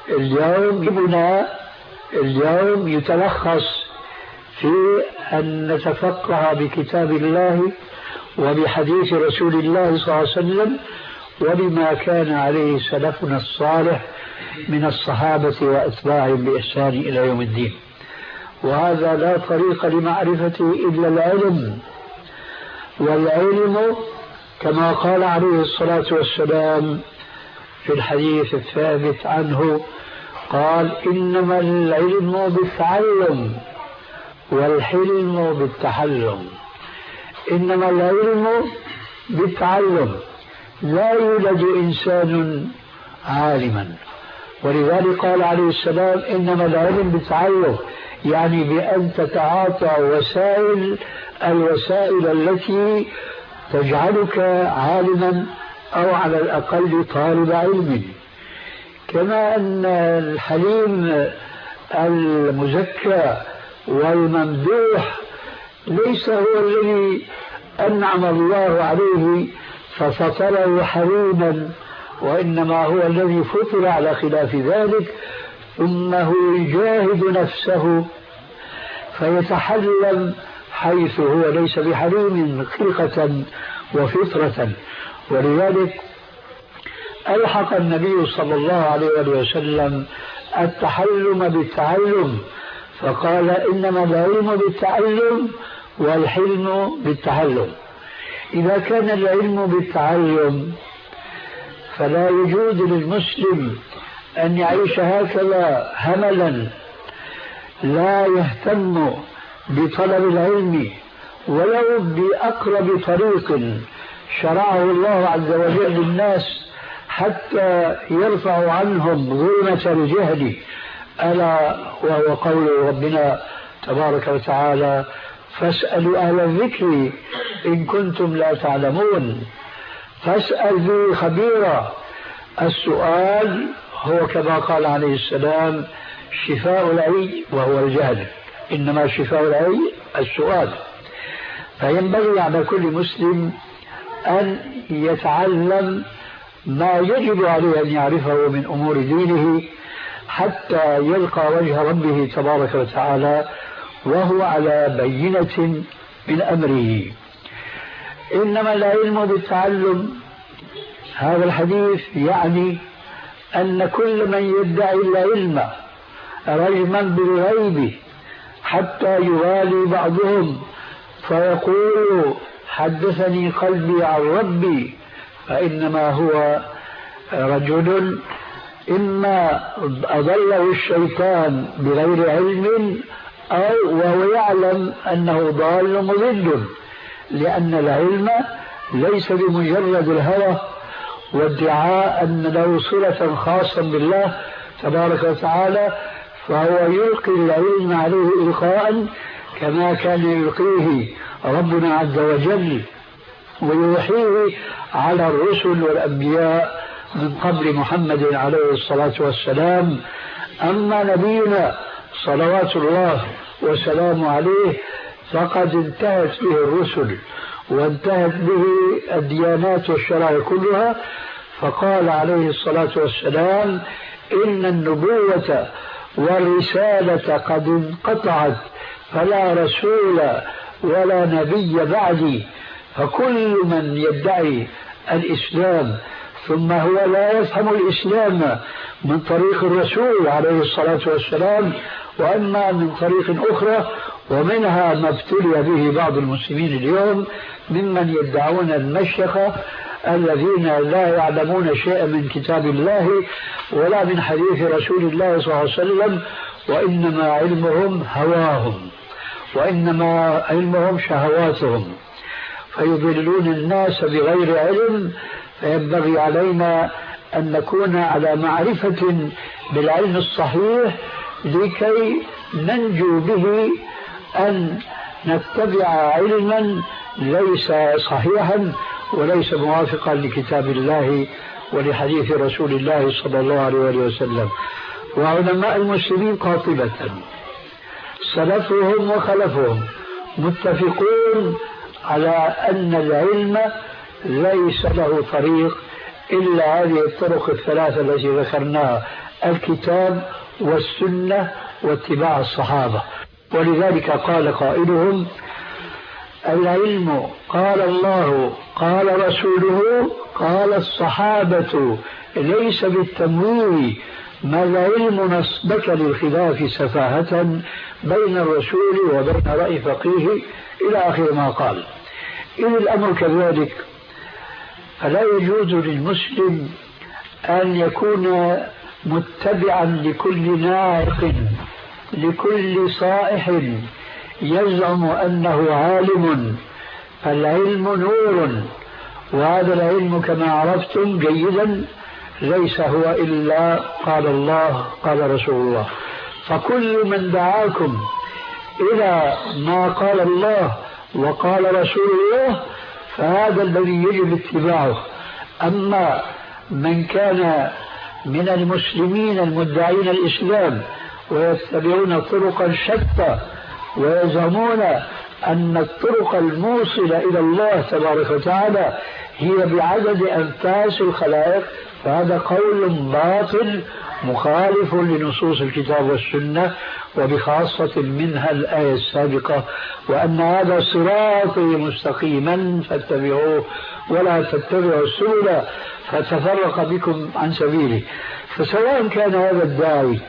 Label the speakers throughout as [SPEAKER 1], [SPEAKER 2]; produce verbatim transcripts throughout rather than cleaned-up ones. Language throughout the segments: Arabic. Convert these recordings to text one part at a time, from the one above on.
[SPEAKER 1] اليوم يبنى اليوم يتلخص في أن نتفقه بكتاب الله وبحديث رسول الله صلى الله عليه وسلم وبما كان عليه سلفنا الصالح من الصحابة وأتباعهم بإحسان إلى يوم الدين. وهذا لا طريق لمعرفته إلا العلم، والعلم كما قال عليه الصلاة والسلام في الحديث الثابت عنه قال إنما العلم بالتعلم والحلم بالتحلم. إنما العلم بالتعلم، لا يولد إنسان عالما، ولذلك قال عليه السلام إنما العلم بالتعلم، يعني بأن تتعاطى وسائل الوسائل التي تجعلك عالما أو على الأقل طالب علم. كما أن الحليم المزكى والممدوح ليس هو الذي أنعم الله عليه ففطره حليما، وإنما هو الذي فطر على خلاف ذلك ثم هو يجاهد نفسه فيتحلم حيث هو ليس بحليم خلقة وفطرة. ولذلك ألحق النبي صلى الله عليه وسلم التحلم بالتعلم فقال إنما العلم بالتعلم والحلم بالتحلم. إذا كان العلم بالتعلم فلا يجوز للمسلم أن يعيش هكذا هملا لا يهتم بطلب العلم ولو بأقرب طريق شرعه الله عز وجل للناس حتى يرفع عنهم ظلمة الجهل، ألا وهو قول ربنا تبارك وتعالى فاسألوا أهل الذكر إن كنتم لا تعلمون. فاسأل ذي خبيرا. السؤال هو كما قال عليه السلام شفاء العي وهو الجهل، إنما شفاء العي السؤال. فينبغي على كل مسلم أن يتعلم ما يجب عليه أن يعرفه من أمور دينه حتى يلقى وجه ربه تبارك وتعالى وهو على بينة من أمره. إنما العلم بالتعلم، هذا الحديث يعني أن كل من يدعي العلم رجما بالغيب حتى يوالي بعضهم فيقول حدثني قلبي عن ربي، فإنما هو رجل إما أضله الشيطان بغير علم أو وهو يعلم أنه ضال مضل، لأن العلم ليس بمجرد الهوى وادعاء أن له صلة خاصة بالله تبارك وتعالى، فهو يلقي العلم عليه إلقاء كما كان يلقيه ربنا عز وجل ويوحيه على الرسل والأنبياء من قبل محمد عليه الصلاة والسلام. أما نبينا صلوات الله وسلامه عليه فقد انتهت به الرسل وانتهت به الديانات والشرائع كلها، فقال عليه الصلاة والسلام إن النبوة والرسالة قد انقطعت فلا رسول ولا نبي بعدي. فكل من يدعي الإسلام ثم هو لا يفهم الإسلام من طريق الرسول عليه الصلاة والسلام وأما من طريق أخرى، ومنها ما ابتلي به بعض المسلمين اليوم ممن يدعون المشيخة الذين لا يعلمون شيئا من كتاب الله ولا من حديث رسول الله صلى الله عليه وسلم، وإنما علمهم هواهم وإنما علمهم شهواتهم، فيضلون الناس بغير علم. فينبغي علينا أن نكون على معرفة بالعلم الصحيح لكي ننجو به أن نتبع علما ليس صحيحا وليس موافقا لكتاب الله ولحديث رسول الله صلى الله عليه وسلم. وعلماء المسلمين قاطبة سلفهم وخلفهم متفقون على أن العلم ليس له طريق إلا هذه الطرق الثلاثة التي ذكرناها: الكتاب والسنة واتباع الصحابة. ولذلك قال قائلهم: العلم قال الله قال رسوله قال الصحابة، ليس بالتمويه، ما العلم نصبك للخلاف سفاهة بين الرسول وبين رأي فقيه، إلى آخر ما قال. إن الأمر كذلك فلا يجوز للمسلم أن يكون متبعا لكل ناعق، لكل صائح يزعم أنه عالم. فالعلم نور، وهذا العلم كما عرفتم جيدا ليس هو إلا قال الله قال رسول الله. فكل من دعاكم إلى ما قال الله وقال رسول الله فهذا الذي يجب اتباعه. أما من كان من المسلمين المدعين الإسلام ويتبعون طرقا شتى ويزعمون أن الطرق الموصلة إلى الله تبارك وتعالى هي بعدد أنفاس الخلائق، فهذا قول باطل مخالف لنصوص الكتاب والسنة، وبخاصة منها الآية السابقة: وأن هذا صراطي مستقيما فاتبعوه ولا تتبعوا السبل فتفرق بكم عن سبيله. فسواء كان هذا الداعي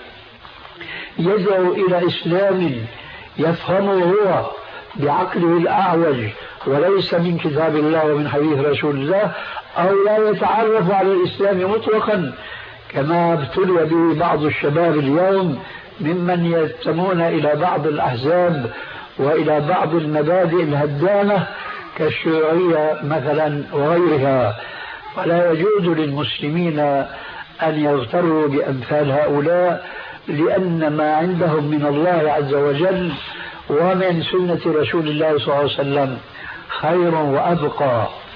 [SPEAKER 1] يدعو إلى إسلام يفهمه هو بعقله الأعوج وليس من كتاب الله ومن حديث رسول الله، أو لا يتعرف على الإسلام مطلقا كما ابتلي به بعض الشباب اليوم ممن ينتمون إلى بعض الأحزاب وإلى بعض المبادئ الهدامة كالشيوعية مثلا وغيرها. فلا يجوز للمسلمين أن يغتروا بأمثال هؤلاء، لأن ما عندهم من الله عز وجل ومن سنة رسول الله صلى الله عليه وسلم خير وأبقى.